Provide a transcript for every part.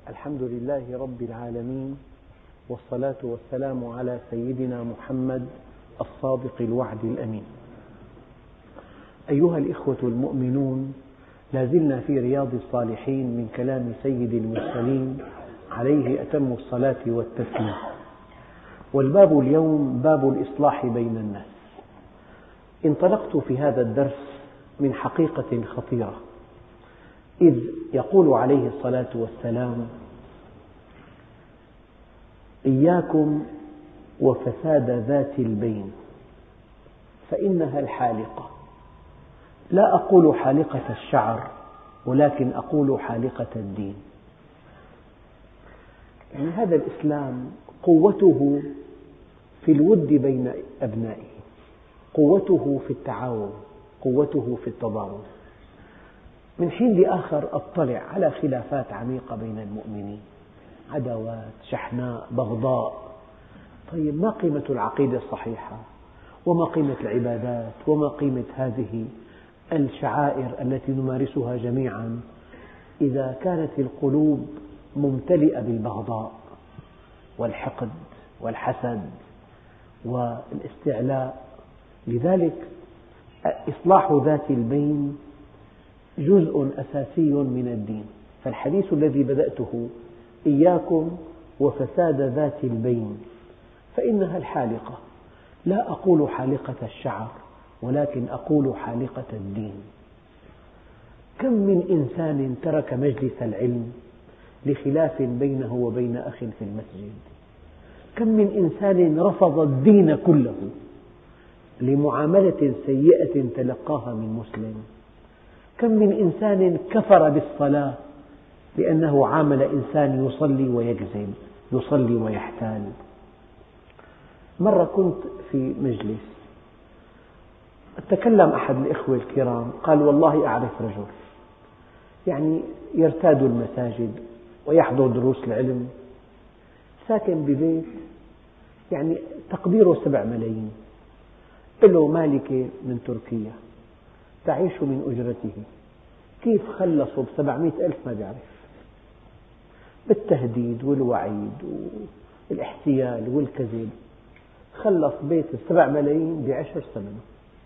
الحمد لله رب العالمين، والصلاة والسلام على سيدنا محمد الصادق الوعد الأمين. أيها الإخوة المؤمنون، لا زلنا في رياض الصالحين من كلام سيد المرسلين عليه أتم الصلاة والتسليم، والباب اليوم باب الإصلاح بين الناس. انطلقت في هذا الدرس من حقيقة خطيرة، إذ يقول عليه الصلاة والسلام: إياكم وفساد ذات البين فإنها الحالقة. لا أقول حالقة الشعر، ولكن أقول حالقة الدين. يعني هذا الإسلام قوته في الود بين أبنائه، قوته في التعاون، قوته في التضامن. من حين لآخر أطلع على خلافات عميقة بين المؤمنين، عداوات، شحناء، بغضاء. طيب، ما قيمة العقيدة الصحيحة؟ وما قيمة العبادات؟ وما قيمة هذه الشعائر التي نمارسها جميعا إذا كانت القلوب ممتلئة بالبغضاء والحقد والحسد والاستعلاء؟ لذلك إصلاح ذات البين جزء أساسي من الدين. فالحديث الذي بدأته: إياكم وفساد ذات البين فإنها الحالقة. لا أقول حالقة الشعر، ولكن أقول حالقة الدين. كم من إنسان ترك مجلس العلم لخلاف بينه وبين أخ في المسجد. كم من إنسان رفض الدين كله لمعاملة سيئة تلقاها من مسلم. كم من إنسان كفر بالصلاة لأنه عامل إنسان يصلي ويكذب، يصلي ويحتال. مرة كنت في مجلس، تكلم أحد الإخوة الكرام قال: والله أعرف رجل يعني يرتاد المساجد ويحضر دروس العلم، ساكن ببيت يعني تقديره 7 ملايين، له مالكة من تركيا تعيش من أجرته. كيف خلصوا ب700,000 ما بيعرف، بالتهديد والوعيد والاحتيال والكذب. خلص بيت 7 ملايين ب10 ثمنه.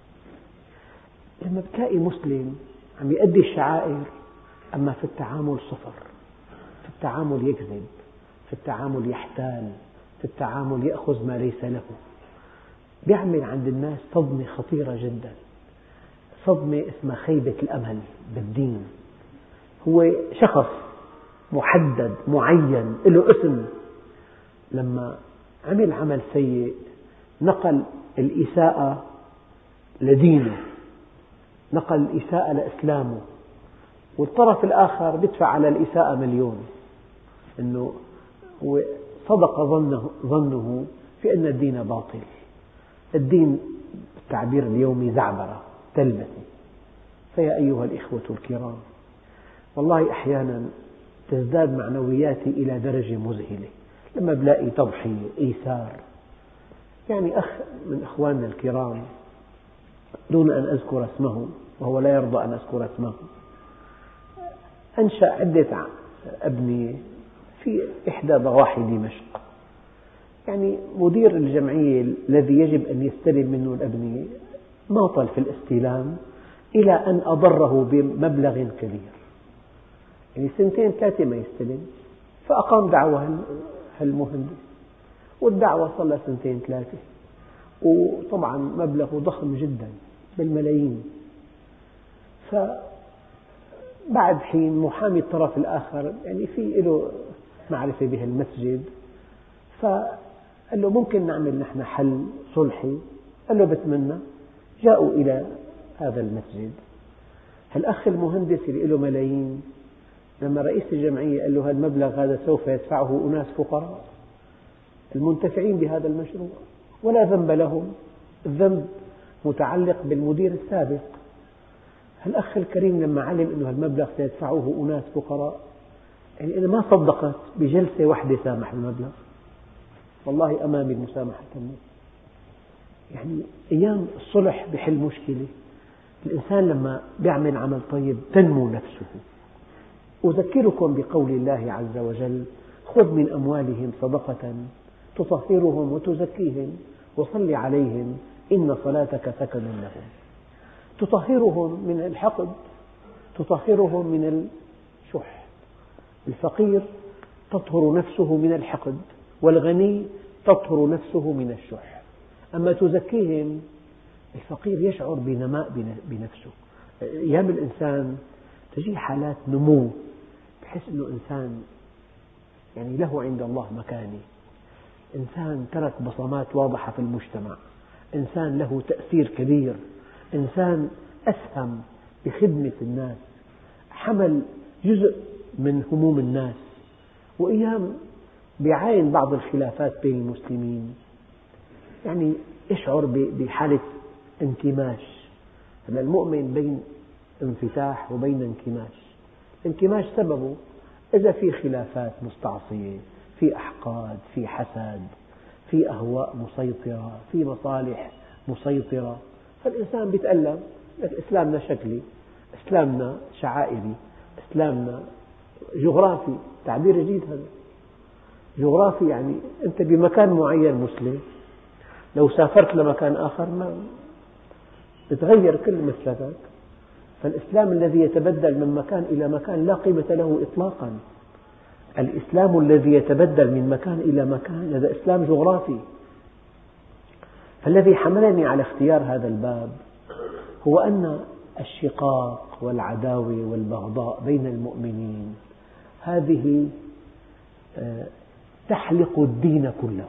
لما بتلاقي مسلم عم يؤدي الشعائر أما في التعامل صفر، في التعامل يكذب، في التعامل يحتال، في التعامل يأخذ ما ليس له، بيعمل عند الناس صدمة خطيرة جدا، صدمة اسمها خيبة الأمل بالدين. هو شخص محدد معين له اسم، لما عمل عمل سيء نقل الإساءة لدينه، نقل الإساءة لإسلامه، والطرف الآخر يدفع على الإساءة 1,000,000. إنه هو صدق ظنه في أن الدين باطل. الدين بالتعبير اليومي زعبرة، تلبسة. فيا أيها الإخوة الكرام، والله أحيانا تزداد معنوياتي إلى درجة مذهلة لما بلاقي تضحية، إيثار. يعني أخ من أخواننا الكرام دون أن أذكر اسمه، وهو لا يرضى أن أذكر اسمه، أنشأ عدة أبنية في إحدى ضواحي دمشق. يعني مدير الجمعية الذي يجب أن يستلم منه الأبنية ماطل في الاستلام إلى أن أضره بمبلغ كبير، يعني 2-3 ما يستلم. فأقام دعوة هالمهندس، والدعوة صار لها 2-3، وطبعا مبلغ ضخم جدا بالملايين. فبعد حين محامي الطرف الآخر يعني في له معرفة بهالمسجد، فقال له: ممكن نعمل نحن حل صلحي؟ قال له: بتمنى. جاءوا إلى هذا المسجد. هالأخ المهندس اللي له ملايين لما رئيس الجمعية قال له: المبلغ هذا سوف يدفعه أناس فقراء المنتفعين بهذا المشروع ولا ذنب لهم، الذنب متعلق بالمدير السابق. هالأخ الكريم لما علم أن المبلغ سيدفعه أناس فقراء، يعني أنا ما صدقت بجلسة واحدة سامح المبلغ، والله أمامي المسامحة تمت. يعني أيام الصلح بحل مشكلة. الإنسان لما يعمل عمل طيب تنمو نفسه، أذكركم بقول الله عز وجل: خذ من أموالهم صدقة تطهرهم وتزكيهم وصل عليهم إن صلاتك سكن لهم. تطهرهم من الحقد، تطهرهم من الشح. الفقير تطهر نفسه من الحقد، والغني تطهر نفسه من الشح. أما تزكيهم، الفقير يشعر بنماء بنفسه. أيام الإنسان تجي حالات نمو، بحس أنه إنسان يعني له عند الله مكانة، إنسان ترك بصمات واضحة في المجتمع، إنسان له تأثير كبير، إنسان أسهم بخدمة الناس، حمل جزء من هموم الناس. وأيام بيعاين بعض الخلافات بين المسلمين، يعني يشعر بحالة انكماش. المؤمن بين انفتاح وبين انكماش. الانكماش سببه إذا في خلافات مستعصية، في أحقاد، في حسد، في أهواء مسيطرة، في مصالح مسيطرة، فالإنسان يتألم. إسلامنا شكلي، إسلامنا شعائري، إسلامنا جغرافي. تعبير جديد هذا، جغرافي، يعني أنت بمكان معين مسلم، لو سافرت لمكان آخر ما تتغير كل مسلكك. فالإسلام الذي يتبدل من مكان إلى مكان لا قيمة له إطلاقا. الإسلام الذي يتبدل من مكان إلى مكان هذا إسلام جغرافي. فالذي حملني على اختيار هذا الباب هو أن الشقاق والعداوة والبغضاء بين المؤمنين هذه تحلق الدين كله.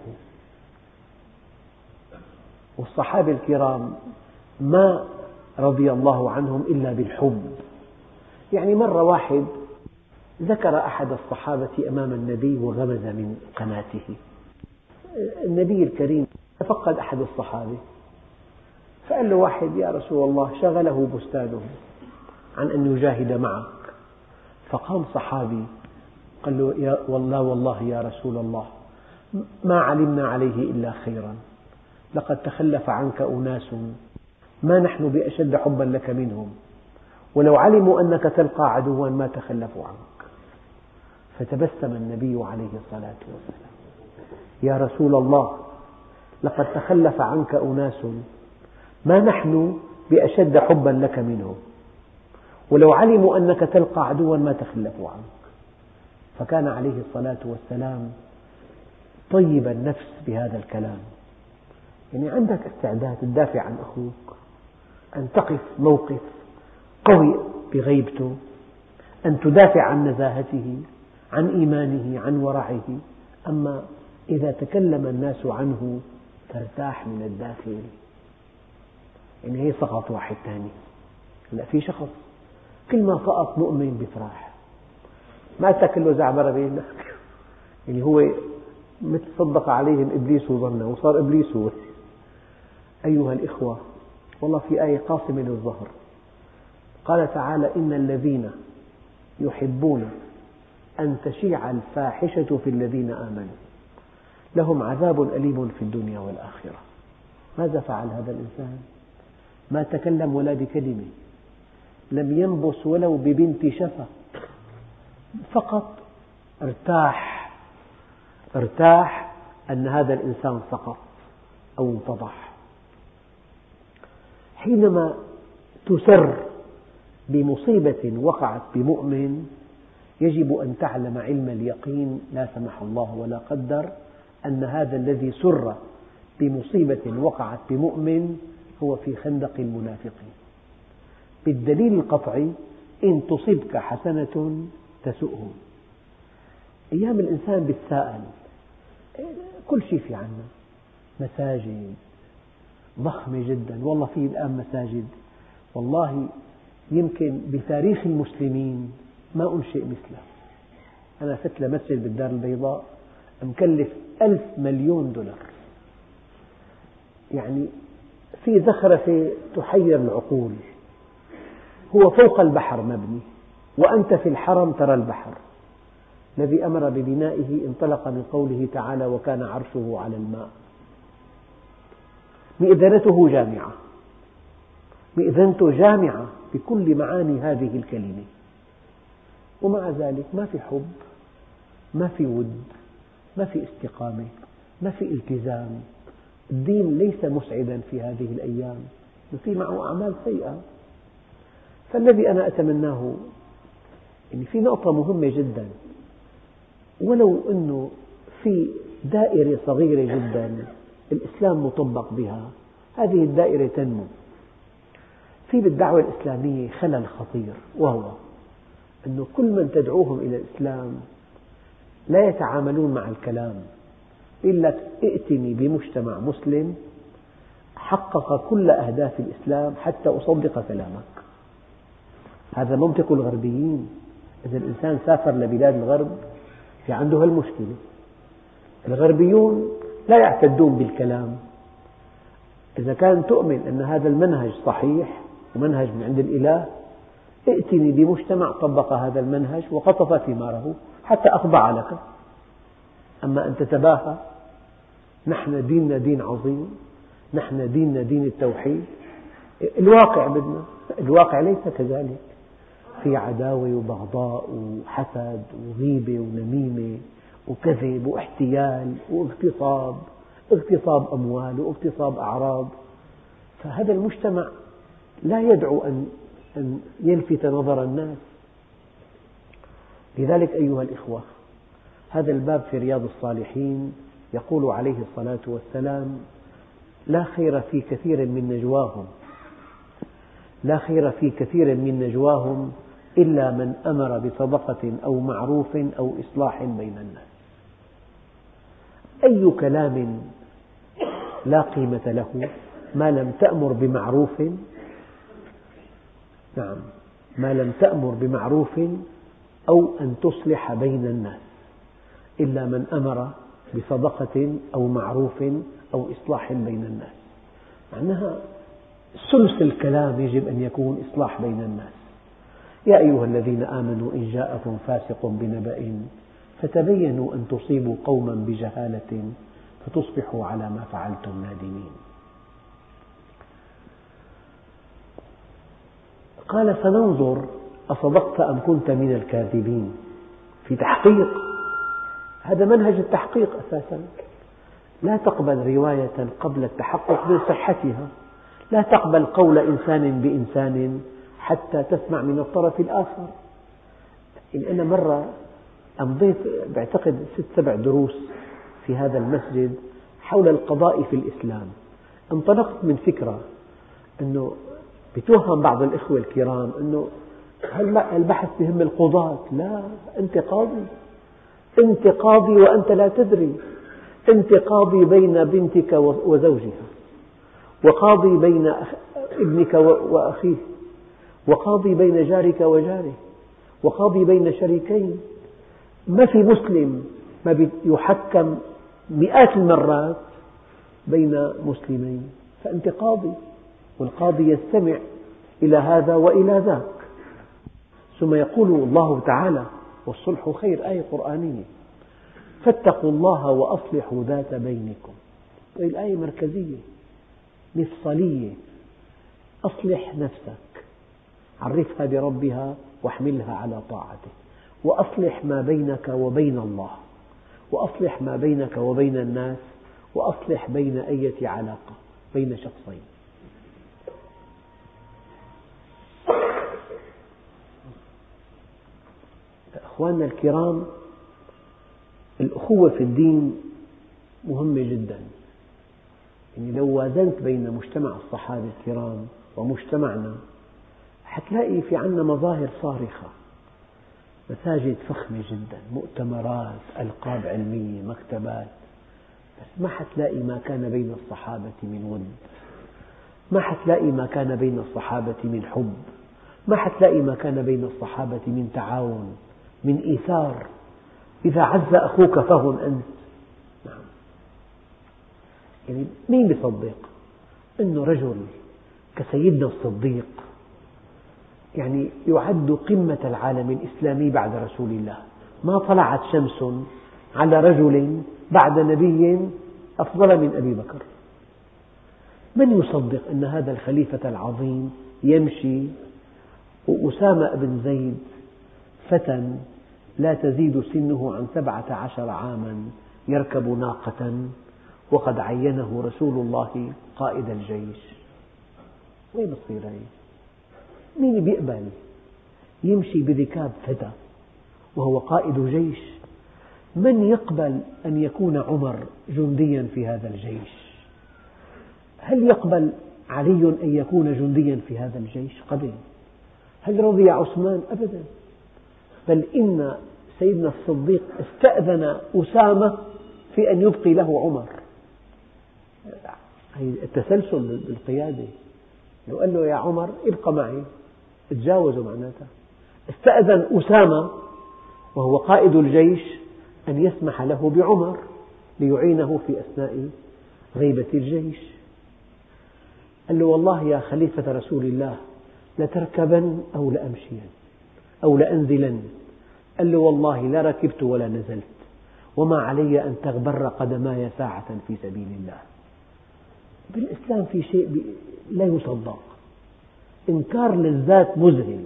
والصحابة الكرام ما رضي الله عنهم إلا بالحب. يعني مرة واحد ذكر أحد الصحابة أمام النبي وغمز من قناته. النبي الكريم تفقد أحد الصحابة، فقال له واحد: يا رسول الله، شغله بستانه عن أن يجاهد معك. فقام صحابي قال له: والله يا رسول الله، ما علمنا عليه إلا خيرا، لقد تخلف عنك أناس ما نحن بأشد حبا لك منهم، ولو علموا أنك تلقى عدوا ما تخلفوا عنك. فتبسم النبي عليه الصلاة والسلام: يا رسول الله، لقد تخلف عنك أناس ما نحن بأشد حبا لك منهم، ولو علموا أنك تلقى عدوا ما تخلفوا عنك. فكان عليه الصلاة والسلام طيب النفس بهذا الكلام. يعني عندك استعداد تدافع عن أخوك، أن تقف موقف قوي بغيبته، أن تدافع عن نزاهته، عن إيمانه، عن ورعه. أما إذا تكلم الناس عنه ترتاح من الداخل. يعني هي سقط واحد ثاني، لا، في شخص كل ما سقط مؤمن بيفرح، ما تاكله زعبرة بينك. يعني هو مثل صدق عليهم إبليس ظنه وصار إبليس هو. أيها الإخوة، والله في آية قاسمة للظهر، قال تعالى: إن الذين يحبون أن تشيع الفاحشة في الذين آمنوا لهم عذاب أليم في الدنيا والآخرة. ماذا فعل هذا الإنسان؟ ما تكلم ولا بكلمة، لم ينبس ولو ببنت شفة، فقط ارتاح أن هذا الإنسان سقط أو انفضح. حينما تسر بمصيبة وقعت بمؤمن يجب أن تعلم علم اليقين، لا سمح الله ولا قدر، أن هذا الذي سر بمصيبة وقعت بمؤمن هو في خندق المنافقين. بالدليل القطعي: إن تصبك حسنة تسؤهم. أيام الإنسان بيتساءل، كل شيء في عنا مساجد ضخمة جدا، والله في الآن مساجد، والله يمكن بتاريخ المسلمين ما أنشئ مثله. أنا فت لمسجد بالدار البيضاء مكلف 1,000 مليون دولار، يعني في زخرفة تحير العقول. هو فوق البحر مبني، وأنت في الحرم ترى البحر. الذي أمر ببنائه انطلق من قوله تعالى: وكان عرشه على الماء. مئذنته جامعة، مئذنته جامعة بكل معاني هذه الكلمة. ومع ذلك ما في حب، ما في ود، ما في استقامة، ما في التزام. الدين ليس مسعدا في هذه الأيام، في معه أعمال سيئة. فالذي أنا أتمناه، يعني في نقطة مهمة جدا، ولو أنه في دائرة صغيرة جدا الإسلام مطبق بها، هذه الدائرة تنمو. في بالدعوة الإسلامية خلل خطير، وهو أنه كل من تدعوهم إلى الإسلام لا يتعاملون مع الكلام، إلا ائتني بمجتمع مسلم حقق كل أهداف الإسلام حتى أصدق كلامك. هذا منطق الغربيين. إذا الإنسان سافر لبلاد الغرب في عنده هالمشكلة. الغربيون لا يعتدون بالكلام. إذا كان تؤمن أن هذا المنهج صحيح ومنهج من عند الإله، ائتني بمجتمع طبق هذا المنهج وقطف ثماره حتى أخضع لك. أما أن تتباهى، نحن ديننا دين عظيم، نحن ديننا دين التوحيد، الواقع بدنا، الواقع ليس كذلك. في عداوة وبغضاء وحسد وغيبة ونميمة وكذب واحتيال واغتصاب أموال واغتصاب أعراض. فهذا المجتمع لا يدعو أن يلفت نظر الناس. لذلك أيها الإخوة، هذا الباب في رياض الصالحين يقول عليه الصلاة والسلام: لا خير في كثير من نجواهم، لا خير في كثير من نجواهم إلا من أمر بصدقة أو معروف أو إصلاح بين الناس. أي كلام لا قيمة له ما لم تأمر بمعروف، نعم، ما لم تأمر بمعروف أو أن تصلح بين الناس، إلا من أمر بصدقة أو معروف أو إصلاح بين الناس. معناها ثلث الكلام يجب أن يكون إصلاح بين الناس. يا أيها الذين آمنوا إن جاءكم فاسق بنبأ فتبينوا أن تصيبوا قوما بجهالة فتصبحوا على ما فعلتم نادمين. قال: سننظر أصدقت أم كنت من الكاذبين. في تحقيق، هذا منهج التحقيق أساسا. لا تقبل رواية قبل التحقق من صحتها، لا تقبل قول إنسان بإنسان حتى تسمع من الطرف الآخر. إن أنا مرة أمضيت بعتقد 6-7 دروس في هذا المسجد حول القضاء في الإسلام. انطلقت من فكرة أنه بتوهم بعض الإخوة الكرام أنه البحث بهم القضاة. لا، أنت قاضي، أنت قاضي وأنت لا تدري. أنت قاضي بين بنتك وزوجها، وقاضي بين ابنك وأخيه، وقاضي بين جارك وجاره، وقاضي بين شريكين. ما في مسلم ما يحكم مئات المرات بين مسلمين. فأنت قاضي، والقاضي يستمع إلى هذا وإلى ذاك. ثم يقول الله تعالى: والصلح خير، آية قرآنية: فاتقوا الله وأصلحوا ذات بينكم. طيب، الآية مركزية مفصلية. أصلح نفسك، عرفها بربها واحملها على طاعته، وأصلح ما بينك وبين الله، وأصلح ما بينك وبين الناس، وأصلح بين أية علاقة بين شخصين. أخواننا الكرام، الأخوة في الدين مهمة جدا. يعني لو وازنت بين مجتمع الصحابة الكرام ومجتمعنا حتلاقي في عنا مظاهر صارخة: مساجد فخمة جدا، مؤتمرات، ألقاب علمية، مكتبات، بس ما حتلاقي ما كان بين الصحابة من ود، ما حتلاقي ما كان بين الصحابة من حب، ما حتلاقي ما كان بين الصحابة من تعاون، من إيثار. إذا عز أخوك فهن أنت. نعم. يعني مين بيصدق أنه رجل كسيدنا الصديق يعني يعد قمة العالم الإسلامي بعد رسول الله؟ ما طلعت شمس على رجل بعد نبي أفضل من أبي بكر. من يصدق أن هذا الخليفة العظيم يمشي وأسامة بن زيد فتى لا تزيد سنه عن 17 عاما يركب ناقة وقد عينه رسول الله قائد الجيش. وين بتصير هي؟ مين بيقبل يمشي بركاب فتى وهو قائد جيش؟ من يقبل أن يكون عمر جنديا في هذا الجيش؟ هل يقبل علي أن يكون جنديا في هذا الجيش؟ قبل. هل رضي عثمان؟ أبدا. بل إن سيدنا الصديق استأذن أسامة في أن يبقي له عمر. التسلسل بالقيادة، لو قال له يا عمر ابقى معي تجاوزوا معناتها. استأذن أسامة وهو قائد الجيش أن يسمح له بعمر ليعينه في أثناء غيبة الجيش. قال له والله يا خليفة رسول الله لتركبن أو لأمشين أو لأنزلن. قال له والله لا ركبت ولا نزلت، وما علي أن تغبر قدماي ساعة في سبيل الله. بالإسلام في شيء لا يصدق، إنكار للذات مذهل.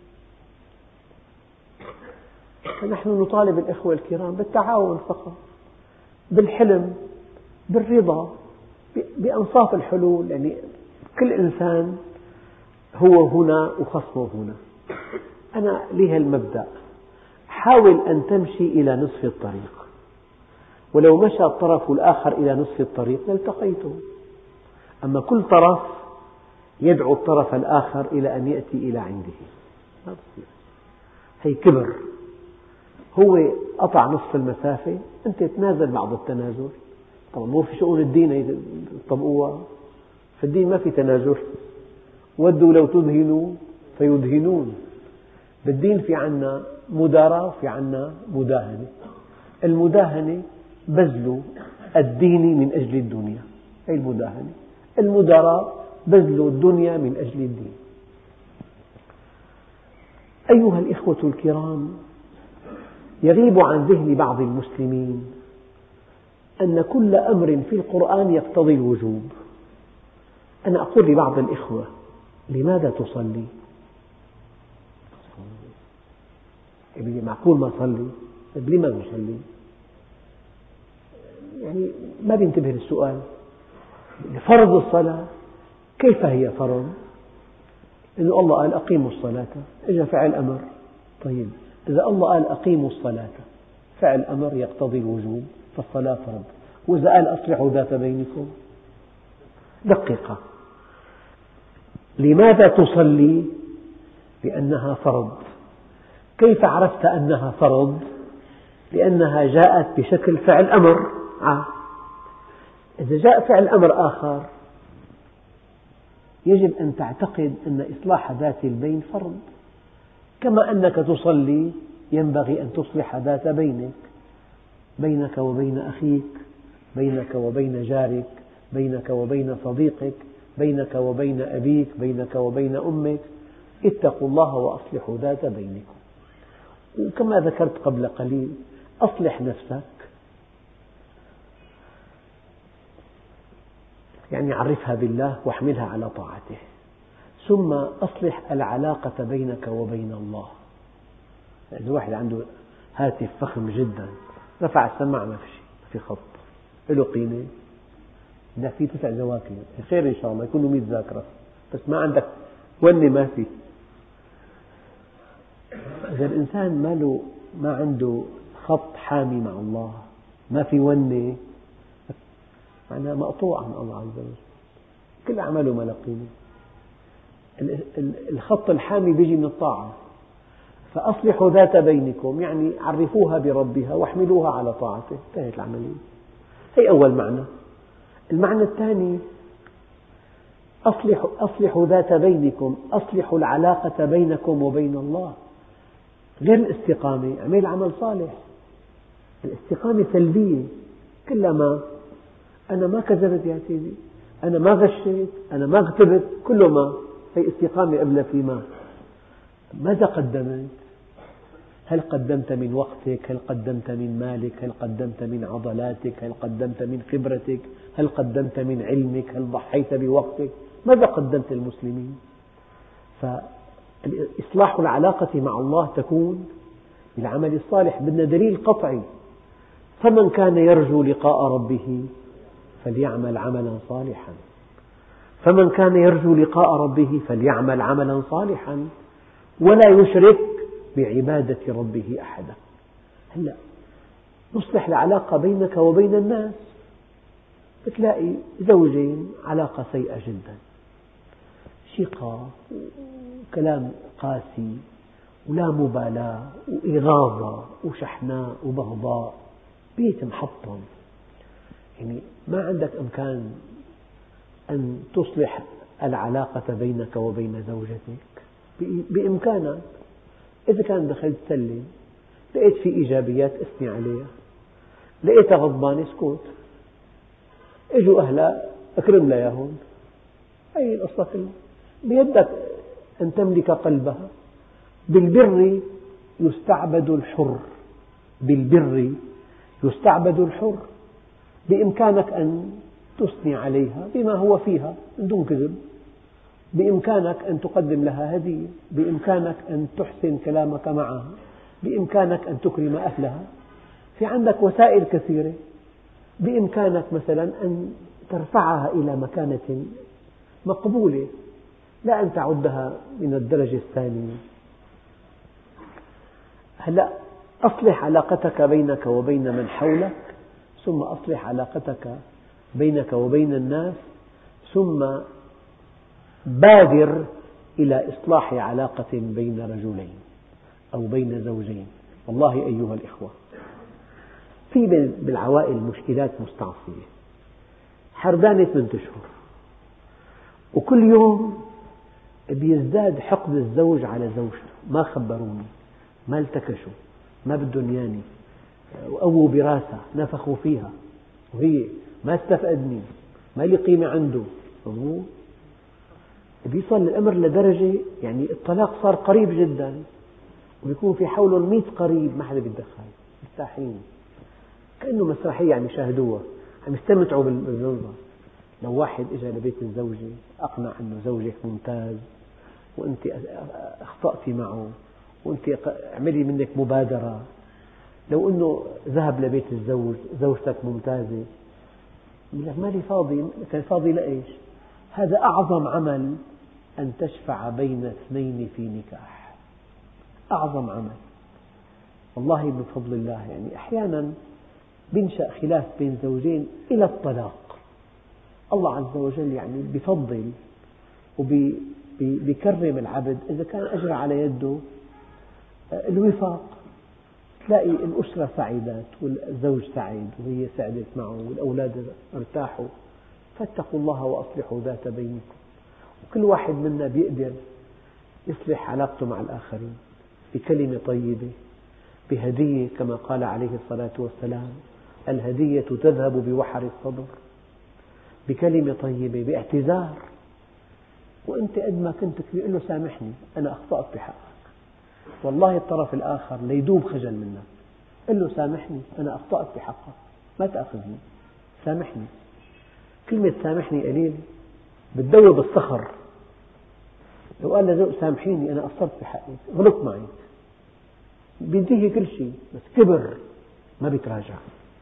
فنحن نطالب الإخوة الكرام بالتعاون فقط، بالحلم، بالرضا، بأنصاف الحلول. يعني كل إنسان هو هنا وخصمه هنا. أنا لي هالمبدأ، حاول أن تمشي إلى نصف الطريق، ولو مشى الطرف الآخر إلى نصف الطريق لالتقيتم. أما كل طرف يدعو الطرف الآخر إلى أن يأتي إلى عنده، ما بصير. هي كبر. هو قطع نصف المسافة، أنت تنازل بعض التنازل. طبعا مو في شؤون الدين يطبقوها، في الدين ما في تنازل. ودوا لو تدهنوا فيدهنون. بالدين في عنا مداراة وفي عنا مداهنة. المداهنة بذل الدين من أجل الدنيا، هي المداهنة. المداراة بذل الدنيا من أجل الدين. أيها الإخوة الكرام، يغيب عن ذهن بعض المسلمين أن كل أمر في القرآن يقتضي الوجوب. أنا أقول لبعض الإخوة لماذا تصلي؟ معقول ما صلي؟ لما نصلي؟ يعني ما بينتبه للسؤال. فرض الصلاة كيف هي فرض؟ إنه الله قال أقيموا الصلاة، إجا فعل أمر. طيب إذا الله قال أقيموا الصلاة فعل أمر يقتضي الوجوب، فالصلاة فرض. وإذا قال أصلحوا ذات بينكم، دقيقة، لماذا تصلي؟ لأنها فرض. كيف عرفت أنها فرض؟ لأنها جاءت بشكل فعل أمر. إذا جاء فعل أمر آخر يجب أن تعتقد أن إصلاح ذات البين فرض، كما أنك تصلي ينبغي أن تصلح ذات بينك، بينك وبين أخيك، بينك وبين جارك، بينك وبين صديقك، بينك وبين أبيك، بينك وبين أمك. اتقوا الله وأصلحوا ذات بينكم. وكما ذكرت قبل قليل، أصلح نفسك، يعني عرفها بالله واحملها على طاعته، ثم أصلح العلاقة بينك وبين الله. إذا واحد عنده هاتف فخم جدا، رفع السماعة ما في خط، له قيمة؟ ده في 9 زواكر، خير إن شاء الله يكونوا 100 ذاكرة، بس ما عندك ونة ما في. إذا الإنسان ما عنده خط حامي مع الله، ما في ونة، معناه مقطوع عن الله عز وجل، كل أعماله ما له قيمة. الخط الحامي بيجي من الطاعة. فأصلحوا ذات بينكم، يعني عرفوها بربها واحملوها على طاعته، انتهت العملية. هي أول معنى. المعنى الثاني، أصلحوا ذات بينكم، أصلحوا العلاقة بينكم وبين الله. غير الاستقامة، اعمل عمل صالح. الاستقامة سلبية، كلما أنا ما كذبت يا سيدي، أنا ما غشيت، أنا ما اغتبت، كله ما. هي استقامة قبل فيما. ماذا قدمت؟ هل قدمت من وقتك؟ هل قدمت من مالك؟ هل قدمت من عضلاتك؟ هل قدمت من خبرتك؟ هل قدمت من علمك؟ هل ضحيت بوقتك؟ ماذا قدمت المسلمين؟ فإصلاح العلاقة مع الله تكون العمل الصالح بدنا دليل قطعي. فمن كان يرجو لقاء ربه فليعمل عملا صالحا، فمن كان يرجو لقاء ربه فليعمل عملا صالحا ولا يشرك بعبادة ربه أحدا. هلأ نصلح العلاقة بينك وبين الناس، بتلاقي زوجين علاقة سيئة جدا، شقاق وكلام قاسي ولا مبالاة وإغاظة وشحناء وبغضاء، بيت محطم. يعني ما عندك إمكان أن تصلح العلاقة بينك وبين زوجتك. بإمكانك إذا كان دخلت تسلم لقيت في إيجابيات أثني عليها، لقيتها غضبانة اسكت، اجوا أهلها أكرم لها إياهم، هي القصة كلها. بيدك أن تملك قلبها. بالبر يستعبد الحر، بالبر يستعبد الحر. بإمكانك أن تثني عليها بما هو فيها من دون كذب، بإمكانك أن تقدم لها هدية، بإمكانك أن تحسن كلامك معها، بإمكانك أن تكرم أهلها. في عندك وسائل كثيرة. بإمكانك مثلا أن ترفعها إلى مكانة مقبولة، لا أن تعدها من الدرجة الثانية. هلأ أصلح علاقتك بينك وبين من حولك، ثم أصلح علاقتك بينك وبين الناس، ثم بادر إلى إصلاح علاقة بين رجلين أو بين زوجين. والله أيها الإخوة، في بالعوائل مشكلات مستعصية. حردانة 8 أشهر وكل يوم بيزداد حقد الزوج على زوجته، ما خبروني، ما التكشوا، ما بدهم ياني، وقووا براسها، نفخوا فيها، وهي ما استفقدني، ما لي قيمة عنده. بيصل الأمر لدرجة يعني الطلاق صار قريب جدا، وبيكون في حولهم 100 قريب ما حدا بيتدخل، مرتاحين كأنه مسرحية عم يشاهدوها، عم يستمتعوا بالمنظر. لو واحد إجا لبيت الزوجة أقنع أنه زوجك ممتاز وأنت أخطأتي معه وأنت اعملي منك مبادرة، لو أنه ذهب لبيت الزوج زوجتك ممتازة، يقول لك مالي فاضي، كان فاضي لإيش؟ هذا أعظم عمل أن تشفع بين اثنين في نكاح، أعظم عمل. والله بفضل الله يعني أحيانا بينشأ خلاف بين زوجين إلى الطلاق. الله عز وجل يعني بيفضل وبيكرم العبد إذا كان أجرى على يده الوفاق. تلاقي الأسرة سعيدات والزوج سعيد وهي سعدت معه والأولاد ارتاحوا. فاتقوا الله وأصلحوا ذات بينكم. وكل واحد منا بيقدر يصلح علاقته مع الآخرين بكلمة طيبة، بهدية، كما قال عليه الصلاة والسلام: الهدية تذهب بوحر الصدر. بكلمة طيبة، باعتذار، وأنت قد ما كنت تقول له سامحني أنا أخطأت بحقك. والله الطرف الآخر ليذوب خجل منك، قل له سامحني أنا أخطأت بحقك، ما تأخذني، سامحني. كلمة سامحني قليل بتذوب الصخر. لو قال لزوج سامحيني أنا قصرت بحقك، غلطت معي، بينتهي كل شيء. بس كبر ما بيتراجع،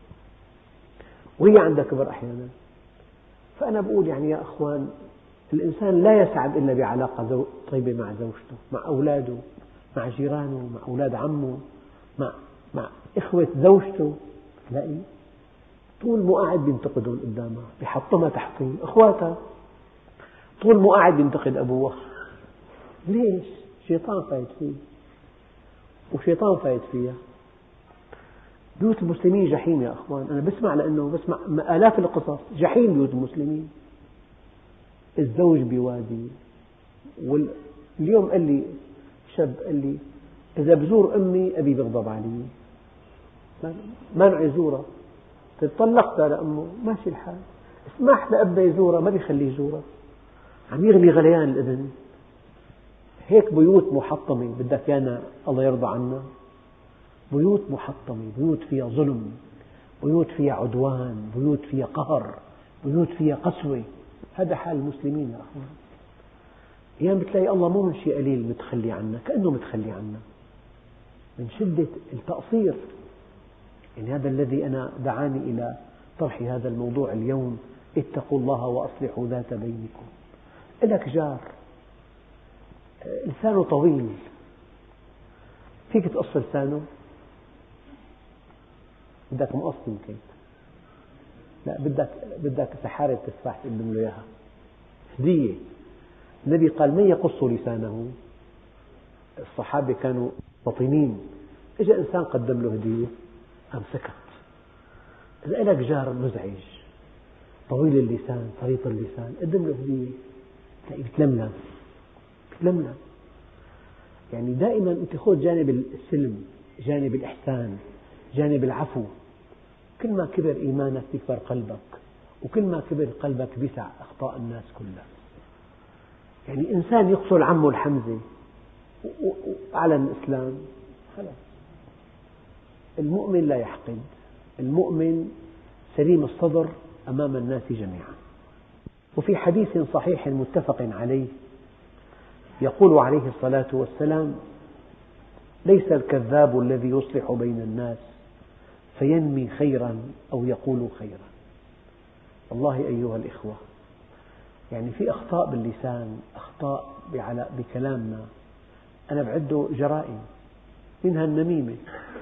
وهي عندها كبر أحيانا. فأنا بقول يعني يا أخوان، الإنسان لا يسعد إلا بعلاقة طيبة مع زوجته، مع أولاده، مع جيرانه، مع أولاد عمه، مع إخوة زوجته. تلاقي طول مو قاعد بينتقدهم قدامها، بيحطمها تحطيم. أخواتها طول مو قاعد بينتقد أبوها. ليش؟ شيطان فايت فيه وشيطان فايت فيها. بيوت المسلمين جحيم يا أخوان. أنا بسمع، لأنه بسمع آلاف القصص، جحيم بيوت المسلمين. الزوج بيوادي. واليوم قال لي شاب، قال لي إذا بزور أمي أبي بيغضب علي، منع يزورها. طلقت لأمه ماشي الحال، اسمح لأبا يزورها ما بيخليه يزورها، عم يغلي غليان الابن. هيك بيوت محطمة بدك يانا الله يرضى عنا. بيوت محطمة، بيوت فيها ظلم، بيوت فيها عدوان، بيوت فيها قهر، بيوت فيها قسوة. هذا حال المسلمين يا أخوان. أيام بتلاقي الله مو من شيء قليل متخلي عنا، كأنه متخلي عنا. من شدة التقصير. يعني هذا الذي أنا دعاني إلى طرح هذا الموضوع اليوم، اتقوا الله وأصلحوا ذات بينكم. لك جار لسانه طويل، فيك تقص لسانه؟ بدك مقص يمكن، لا بدك سحارة تفاح تقدم له إياها هدية. النبي قال من يقص لسانه؟ الصحابة كانوا فطنين، إجا إنسان قدم له هدية قام سكت. إذا لك جار مزعج طويل اللسان صريط اللسان، قدم له هدية تلاقيه بتلملم. يعني دائما أنت خذ جانب السلم، جانب الإحسان، جانب العفو. كل ما كبر إيمانك يكبر قلبك، وكل ما كبر قلبك بيسع أخطاء الناس كلها. يعني إنسان يقتل عمه الحمزة وأعلن الإسلام، خلاص. المؤمن لا يحقد، المؤمن سليم الصدر أمام الناس جميعا. وفي حديث صحيح متفق عليه يقول عليه الصلاة والسلام: ليس الكذاب الذي يصلح بين الناس فينمي خيرا أو يقول خيرا. والله أيها الإخوة، يعني في أخطاء باللسان، أخطاء بكلامنا أنا بعده جرائم، منها النميمة.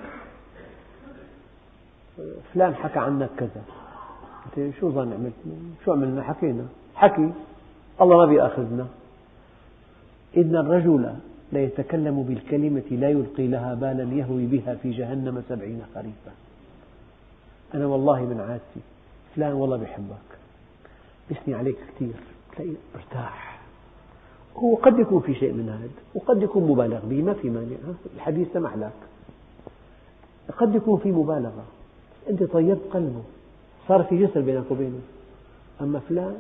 فلان حكى عنك كذا، أنت شو ظن عملت؟ شو عملنا؟ حكينا حكي، الله ما بيأخذنا. إن الرجل لا يتكلم بالكلمة لا يلقي لها بالا يهوي بها في جهنم 70 خريفا. أنا والله من عادتي فلان والله بيحبك، بيثني عليك كثير، تلاقيه ارتاح. هو قد يكون في شيء من هذا، وقد يكون مبالغ به، ما في مانع، الحديث سمح لك. قد يكون في مبالغة، أنت طيبت قلبه، صار في جسر بينك وبينه. أما فلان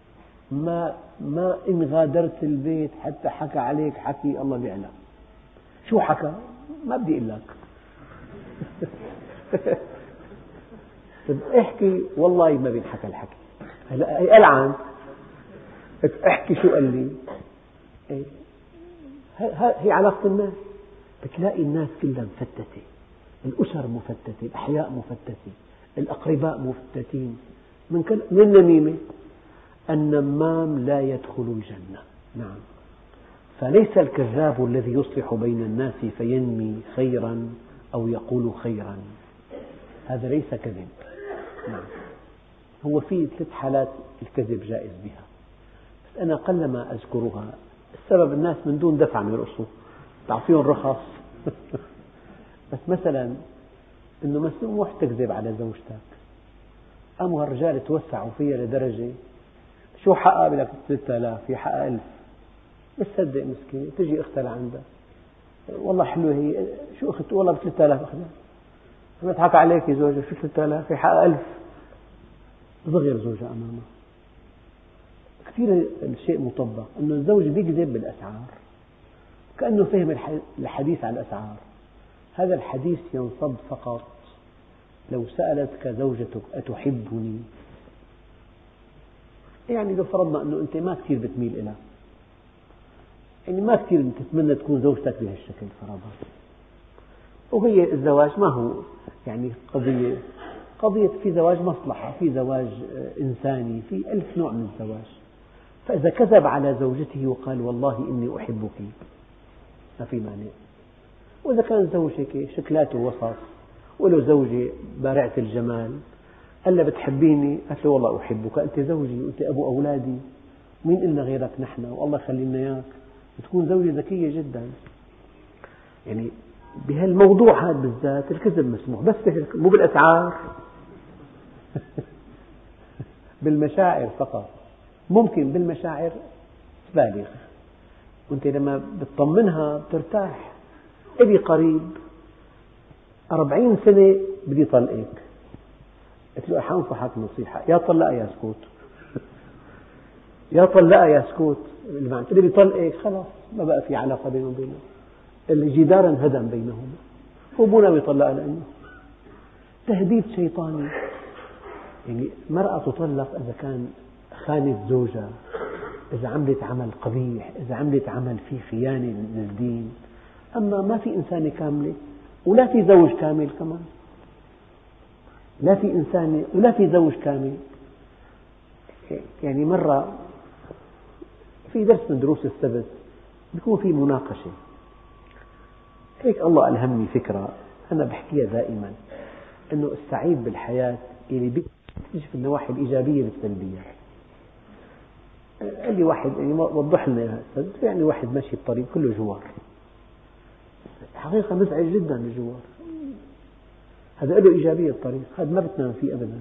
ما إن غادرت البيت حتى حكى عليك حكي الله بيعلم. شو حكى؟ ما بدي أقول لك. طيب احكي والله ما بينحكى الحكي. هلا ألعن، احكي شو قال لي. هي علاقة الناس. بتلاقي الناس كلها مفتتة، الأسر مفتتة، الأحياء مفتتة، الأقرباء مفتتين من النميمة. النمام لا يدخل الجنة. نعم. فليس الكذاب الذي يصلح بين الناس فينمي خيرا أو يقول خيرا، هذا ليس كذب. نعم. هو في 3 حالات الكذب جائز بها، بس أنا قلما أذكرها. السبب الناس من دون دفع يرقصوا، تعطيهم رخص. بس مثلا أنه مسموح تكذب على زوجتك، قاموا هالرجال توسعوا فيها لدرجة شو حقها؟ بلك 3000، في حقها 1000. بتصدق مسكين، تجي أختها لعندها، والله حلوة هي، شو أخت؟ والله ب 3000 أخذها. عم يضحك عليك زوجها، شو 3000؟ في حقها 1000. صغر زوجها أمامها. كثير الشيء مطبق، أنه الزوج بيكذب بالأسعار، كأنه فهم الحديث عن الأسعار. هذا الحديث ينصب فقط لو سألتك زوجتك أتحبني، يعني لو فرضنا أنه أنت ما كثير بتميل إلها، يعني ما كثير تتمنى تكون زوجتك بهالشكل فرضا، وهي الزواج ما هو يعني قضية في زواج مصلحة، في زواج إنساني، في 1000 نوع من الزواج. فإذا كذب على زوجته وقال والله إني أحبك ما في مانع. وإذا كان زوج هيك شكلاته وسط، ولو زوجة بارعة الجمال، قال لها بتحبيني؟ قالت له والله أحبك، أنت زوجي وأنت أبو أولادي، مين إلنا غيرك نحن، والله خلي لنا إياك. بتكون زوجة ذكية جدا. يعني بهالموضوع هذا بالذات الكذب مسموح، بس مو بالأسعار. بالمشاعر فقط. ممكن بالمشاعر تبالغ، وأنت لما بتطمنها بترتاح. أبي قريب 40 سنة بدي طلقك، قلت له حنصحك نصيحة، يا طلقها يا سكوت. يا طلقها يا سكوت. اللي عم تقولي بطلقك خلاص ما بقى في علاقة بينه وبينه، اللي جدارا هدم بينهما. هو مو ناوي يطلقها لأنه تهديد شيطاني. يعني مرأة تطلق إذا كان خانت زوجها، إذا عملت عمل قبيح، إذا عملت عمل فيه خيانة للدين. أما ما في إنسانة كاملة، ولا في زوج كامل كمان، لا في إنسان ولا في زوج كامل. يعني مرة في درس من دروس السبت بيكون في مناقشة، هيك الله ألهمني فكرة أنا بحكيها دائما، أنه السعيد بالحياة اللي بيكتشف النواحي الإيجابية والسلبية. قال لي واحد يعني وضح لنا يا أستاذ، يعني واحد ماشي بطريق كله جوار، حقيقة مزعج جدا الجوار، هذا له إيجابية الطريق، هذا ما بتنام فيه أبدا.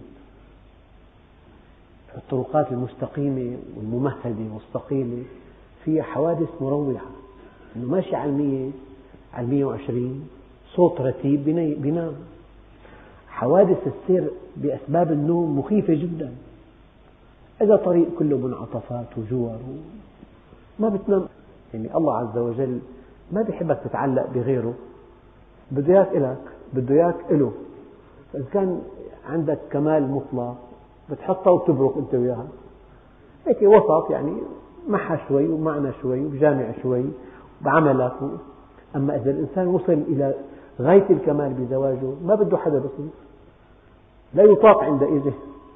الطرقات المستقيمة والممهدة والصقيلة فيها حوادث مروعة، إنه ماشي على 100 على 120 صوت رتيب بينام. حوادث السير بأسباب النوم مخيفة جدا. إذا طريق كله منعطفات وجوار ما بتنام. يعني الله عز وجل ما بيحبك تتعلق بغيره، بده إياك إلك، بده إياك إله. فإذا كان عندك كمال مطلق بتحطه وبتبرك أنت وياها، هيك وسط، يعني معها شوي ومعنا شوي وبجامع شوي بعملك. أما إذا الإنسان وصل إلى غاية الكمال بزواجه ما بده حدا بسيط، لا يطاق عندئذ.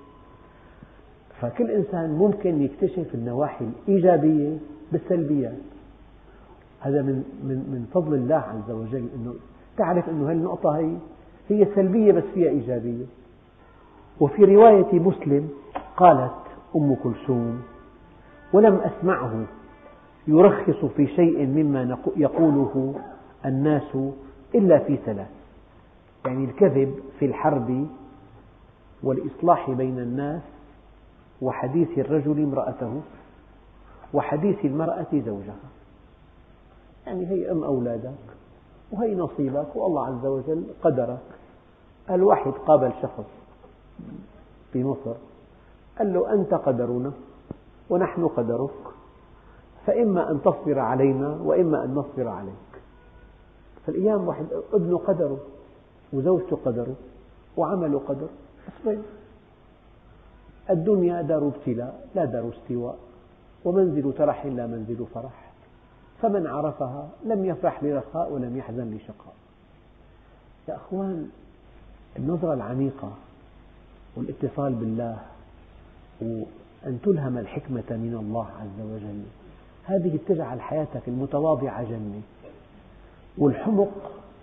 فكل إنسان ممكن يكتشف النواحي الإيجابية بالسلبيات. هذا من فضل الله عز وجل، أنه تعرف أنه هالنقطة هي سلبية بس فيها إيجابية. وفي رواية مسلم قالت أم كلثوم: ولم أسمعه يرخص في شيء مما يقوله الناس إلا في ثلاث، يعني الكذب في الحرب والإصلاح بين الناس، وحديث الرجل امرأته، وحديث المرأة زوجها. يعني هي أم أولادك وهي نصيبك، والله عز وجل قدرك. الواحد قابل شخص في مصر قال له: أنت قدرنا ونحن قدرك، فإما أن تصبر علينا وإما أن نصبر عليك. فالأيام واحد ابنه قدره وزوجته قدره وعمله قدر، اصبر. الدنيا دار ابتلاء لا دار استواء، ومنزل ترح لا منزل فرح، فمن عرفها لم يفرح لرخاء ولم يحزن لشقاء. يا أخوان، النظرة العميقة والاتصال بالله وأن تلهم الحكمة من الله عز وجل، هذه تجعل حياتك المتواضعة جنة. والحمق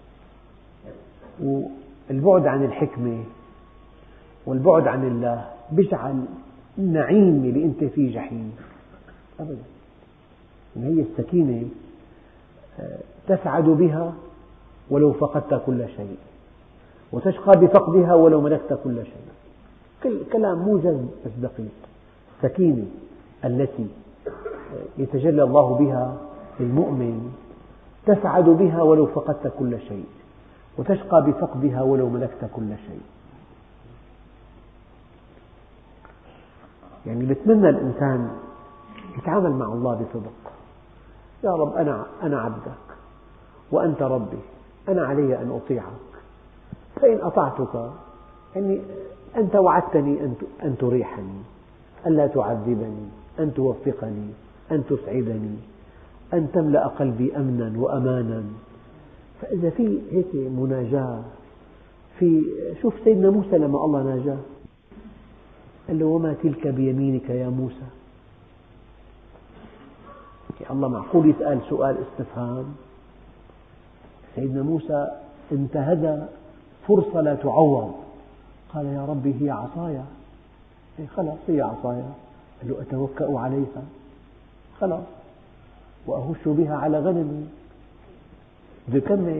والبعد عن الحكمة والبعد عن الله بيجعل النعيم اللي أنت فيه جحيم أبدا. هي السكينة تسعد بها ولو فقدت كل شيء، وتشقى بفقدها ولو ملكت كل شيء. كلام موجز بس دقيق. السكينة التي يتجلى الله بها للمؤمن تسعد بها ولو فقدت كل شيء، وتشقى بفقدها ولو ملكت كل شيء. يعني بتمنى الإنسان يتعامل مع الله بصدق. يا رب، أنا عبدك وأنت ربي، أنا علي أن أطيعك، فإن أطعتك يعني أنت وعدتني أن تريحني، ألا تعذبني، أن توفقني، أن تسعدني، أن تملأ قلبي أمنا وأمانا. فإذا في هيك مناجاة، شوف سيدنا موسى لما الله ناجاه قال له: وما تلك بيمينك يا موسى؟ الله معقول يسأل سؤال استفهام؟ سيدنا موسى انتهز فرصة لا تعوض، قال: يا ربي هي عصاي، خلاص هي عصاي. قال له: أتوكأ عليها، خلاص، وأهش بها على غنمي. بده يكمل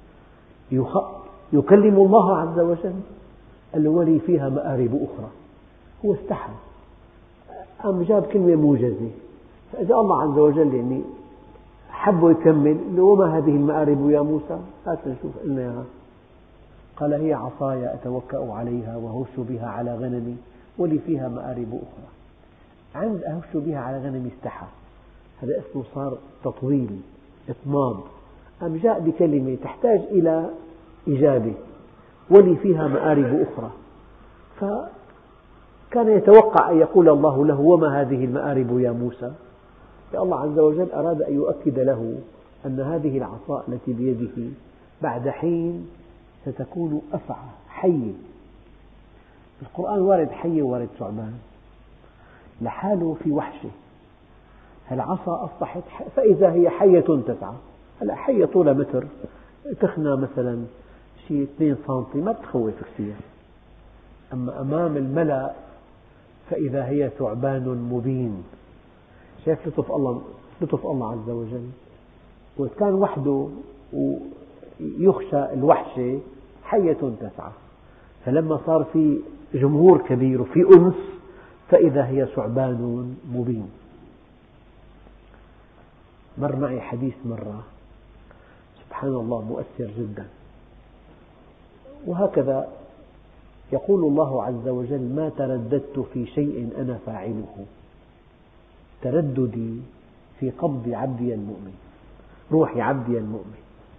يكلم الله عز وجل، قال له: ولي فيها مآرب أخرى. هو استحى، قام جاب كلمة موجزة. فإذا الله عز وجل يعني حبه يكمل، قال له: وما هذه المآرب يا موسى؟ هات نشوف قلنا إياها. قال: هي عصاي أتوكأ عليها وأهش بها على غنمي ولي فيها مآرب أخرى. عند أهش بها على غنمي استحى، هذا اسمه صار تطويل، إطناب. قام جاء بكلمة تحتاج إلى إجابة: ولي فيها مآرب أخرى. فكان يتوقع أن يقول الله له: وما هذه المآرب يا موسى؟ الله عز وجل أراد أن يؤكد له أن هذه العصا التي بيده بعد حين ستكون أفعى حية. القرآن وارد حية وارد ثعبان، لحاله في وحشة. العصا أصبحت فإذا هي حية تسعى. هلا حية طولها متر، تخنى مثلا شيء 2 سنتي ما بتخوف كثير، أما أمام الملأ فإذا هي ثعبان مبين. شايف لطف الله عز وجل. وكان وحده ويخشى الوحشة حية تسعى، فلما صار في جمهور كبير وفي أنس فإذا هي ثعبان مبين. مر معي حديث مرة سبحان الله مؤثر جدا، وهكذا يقول الله عز وجل: ما ترددت في شيء أنا فاعله، ترددي في قبض عبدي المؤمن. روحي عبدي المؤمن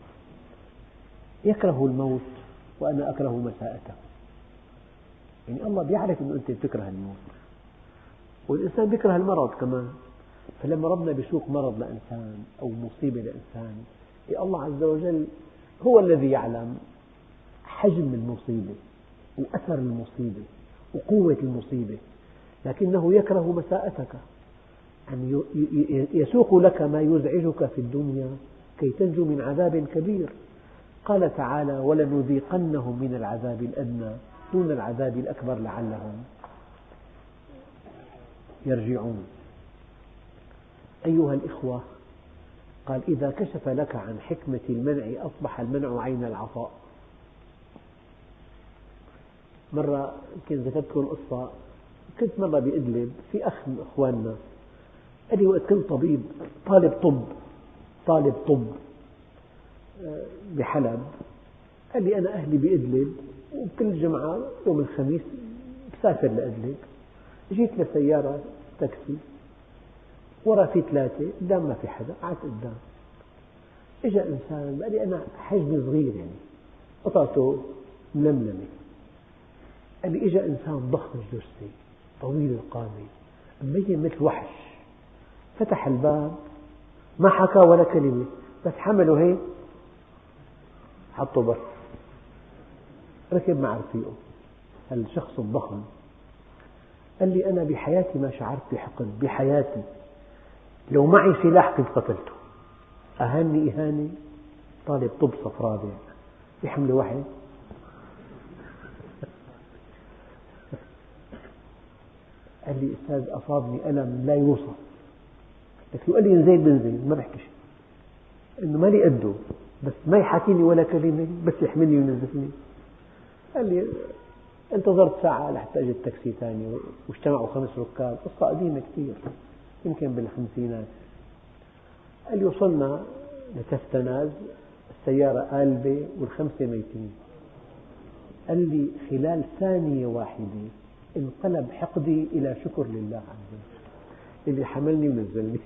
يكره الموت وأنا أكره مساءته. يعني الله يعرف أن أنت تكره الموت، والإنسان يكره المرض كمان. فلما ربنا بيسوق مرض لإنسان أو مصيبة لإنسان، الله عز وجل هو الذي يعلم حجم المصيبة وأثر المصيبة وقوة المصيبة، لكنه يكره مساءتك، يعني يسوق لك ما يزعجك في الدنيا كي تنجو من عذاب كبير. قال تعالى: ولنذيقنهم من العذاب الأدنى دون العذاب الأكبر لعلهم يرجعون. أيها الإخوة، قال: إذا كشف لك عن حكمة المنع أصبح المنع عين العطاء. مرة يمكن ذكرت لكم قصة، كنت مرة بإدلب في أخ من إخواننا قال لي: وقت كنت طبيب طالب طب بحلب، قال لي: أنا أهلي بإدلب وكل جمعة يوم الخميس بسافر لإدلب. جيت لسيارة تاكسي، ورا في 3، قدام ما في حدا، قعدت قدام. إجا إنسان قال لي: أنا حجمي صغير يعني قطعته ململمة. قال لي: إجا إنسان ضخم الجثة طويل القامة مبين مثل وحش، فتح الباب ما حكى ولا كلمة، بس حمله هيك حطه بس، ركب مع رفيقه الشخص الضخم. قال لي: أنا بحياتي ما شعرت بحقد بحياتي، لو معي سلاح كنت قتلته. أهانني إهانة، طالب طب صف رابع يحمل واحد. قال لي: أستاذ أصابني ألم لا يوصف، لكن قال لي: انزل بنزل ما بحكي شيء، إنه مالي قده، بس ما يحاكيني ولا كلمة، بس يحملني وينزلني. قال لي: انتظرت ساعة لحتى أجى التاكسي ثاني واجتمعوا 5 ركاب. قصة قديمة كثير يمكن بالخمسينات. قال لي: وصلنا لتفتناز، السيارة قالبة وال5 ميتين. قال لي: خلال ثانية واحدة انقلب حقدي إلى شكر لله عز وجل اللي حملني ونزلني.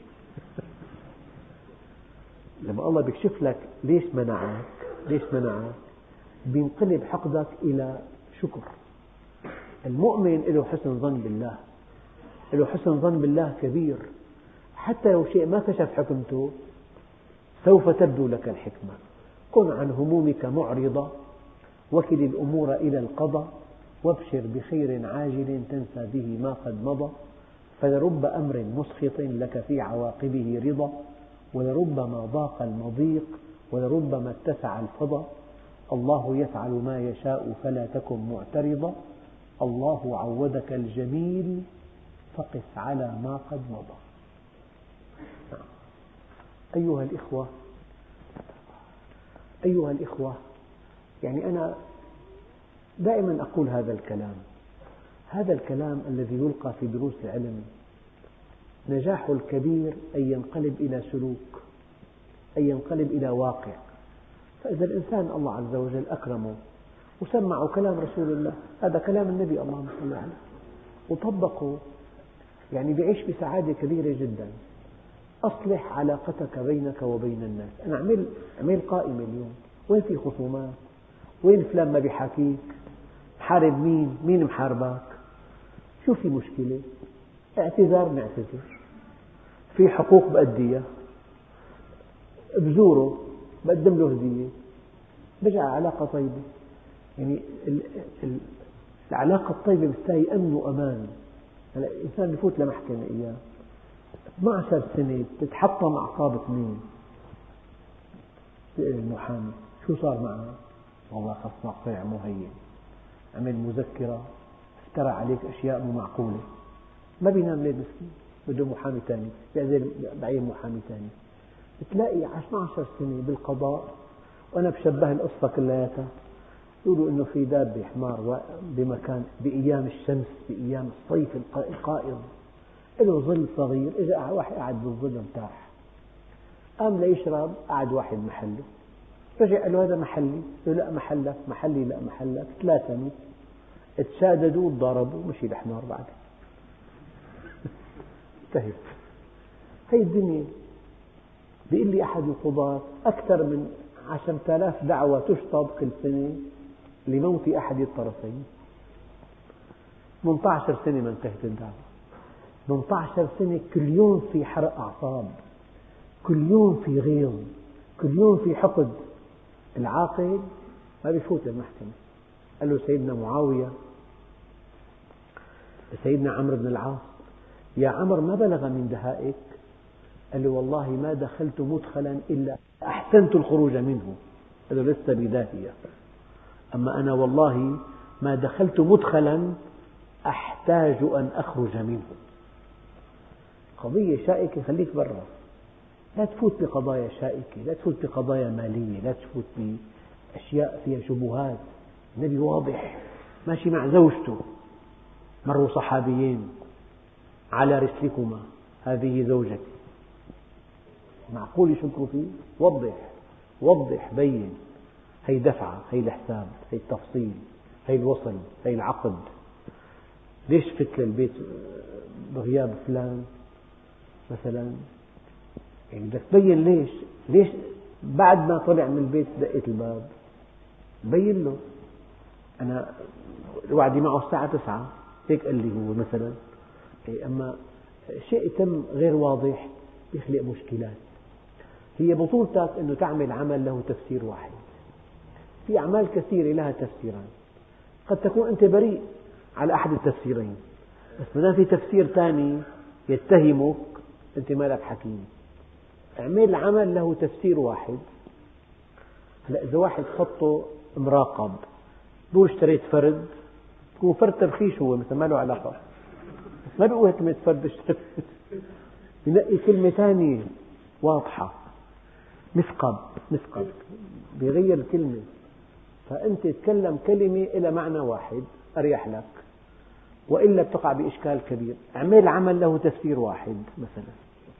لما الله بيكشف لك ليش منعك بينقلب حقدك إلى شكر. المؤمن له حسن ظن بالله، له حسن ظن بالله كبير، حتى لو شيء ما كشف حكمته سوف تبدو لك الحكمة. كن عن همومك معرضة، وكل الأمور إلى القضاء، وابشر بخير عاجل تنسى به ما قد مضى، فلرب أمر مسخط لك في عواقبه رضا، ولربما ضاق المضيق ولربما اتسع الفضا، الله يفعل ما يشاء فلا تكن معترضا، الله عودك الجميل فقس على ما قد مضى. أيها الإخوة، يعني أنا دائما أقول هذا الكلام الذي يلقى في دروس العلم نجاحه الكبير أن ينقلب إلى سلوك، أن ينقلب إلى واقع. فإذا الإنسان الله عز وجل أكرمه وسمعه كلام رسول الله، هذا كلام النبي اللهم صل عليه، وطبقه، يعني بيعيش بسعادة كبيرة جدا. أصلح علاقتك بينك وبين الناس. أنا أعمل قائمة اليوم، وين في خصومات، وين فلان ما بيحاكيك، محارب مين محاربك، شو في مشكلة، اعتذار نعتذر، في حقوق بأديها، بزوره بقدم له هدية، رجع علاقة طيبة. يعني العلاقة الطيبة بتستاهل أمن وأمان. هلا الإنسان بفوت لمحكمة أيام 12 سنة بتتحطم أعصاب اثنين. المحامي شو صار معه؟ والله خصمك طلع مو هين، عمل مذكرة، افترى عليك أشياء مو معقولة. ما بينام ليل مسكين، بده محامي ثاني، بعين محامي ثاني. بتلاقي 12 سنة بالقضاء. وأنا بشبه القصة كلياتها، يقولوا إنه في دابة حمار بمكان بأيام الشمس، بأيام الصيف القائض، له ظل صغير، إجا واحد قاعد بالظل ارتاح، قام ليشرب، قعد واحد محله، رجع قال له هذا محلي، قال له لا محلك، محلي لا محلك، تلاثموا، تشاددوا، تضاربوا، مشي الحمار بعد. انتهت هي الدنيا. بيقول لي أحد القضاة أكثر من 10,000 دعوى تشطب كل سنة لموت أحد الطرفين. 18 سنة ما انتهت الدعوة، 18 سنة كل يوم في حرق أعصاب، كل يوم في غيظ، كل يوم في حقد. العاقل ما بيفوت للمحكمة. قال له سيدنا معاوية سيدنا عمرو بن العاص: يا عمرو ما بلغ من دهائك؟ قال له والله ما دخلت مدخلا إلا أحسنت الخروج منه. قال له لست بداهية، أما أنا والله ما دخلت مدخلا أحتاج أن أخرج منه. قضية شائكة خليك برا، لا تفوت بقضايا شائكة، لا تفوت بقضايا مالية، لا تفوت بأشياء فيها شبهات. النبي واضح، ماشي مع زوجته، مروا صحابيين: على رسلكما هذه زوجتي. معقول يشكوا فيه؟ وضح وضح، بين، هي دفعة، هي الحساب، هي التفصيل، هي الوصل، هي العقد. ليش فت للبيت بغياب فلان مثلا؟ يعني بدك تبين ليش بعد ما طلع من البيت دقيت الباب. بين له أنا وعدي معه الساعة 9، هيك قال لي هو مثلا. أما شيء تم غير واضح يخلق مشكلات. هي بطولتك أنه تعمل عمل له تفسير واحد. في أعمال كثيرة لها تفسيران، قد تكون أنت بريء على أحد التفسيرين، بس ما دام في تفسير ثاني يتهمك أنت ما لك حكيم. اعمل عمل له تفسير واحد. هلا إذا واحد خطه مراقب، بيقول اشتريت فرد، تكون فرد تبخيش، هو مثلا ما له علاقة، بس ما بيقول كلمة فرد اشتريت، ينقي كلمة ثانية واضحة. مثقب بيغير الكلمة، فأنت تتكلم كلمة إلى معنى واحد أريح لك، وإلا بتقع بإشكال كبير. اعمل عمل له تفسير واحد مثلا.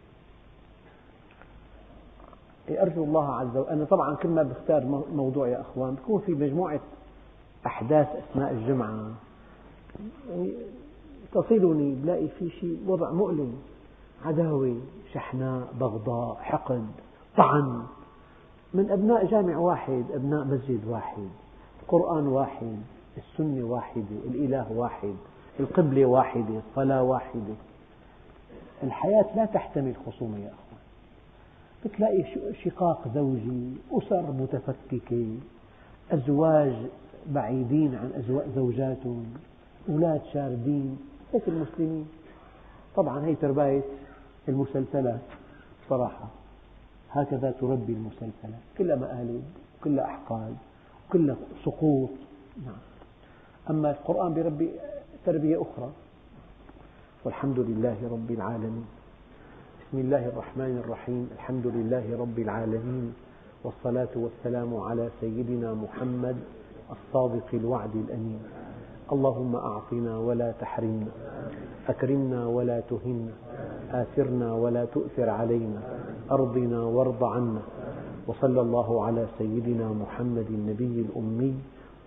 أرجو الله عز وجل. أنا طبعا كل ما بختار موضوع يا أخوان بكون في مجموعة أحداث أثناء الجمعة، يعني تصلني بلاقي في شيء وضع مؤلم، عداوة، شحناء، بغضاء، حقد، طعن، من أبناء جامع واحد، أبناء مسجد واحد، القرآن واحد، السنة واحدة، الإله واحد، القبلة واحدة، الصلاة واحدة. الحياة لا تحتمل خصومة يا أخوان. بتلاقي شقاق زوجي، أسر متفككة، أزواج بعيدين عن زوجاتهم، أولاد شاردين. هيك المسلمين. طبعا هي ترباية المسلسلات صراحة، هكذا تربي المسلسلات، كلها مقالب، كلها أحقاد، كلها سقوط. نعم. أما القرآن بربي تربية أخرى. والحمد لله رب العالمين. بسم الله الرحمن الرحيم. الحمد لله رب العالمين، والصلاة والسلام على سيدنا محمد الصادق الوعد الأمين. اللهم أعطنا ولا تحرمنا، أكرمنا ولا تهنا، آثرنا ولا تؤثر علينا، أرضنا وارض عنا. وصلى الله على سيدنا محمد النبي الأمي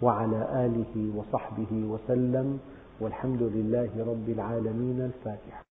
وعلى آله وصحبه وسلم، والحمد لله رب العالمين. الفاتحة.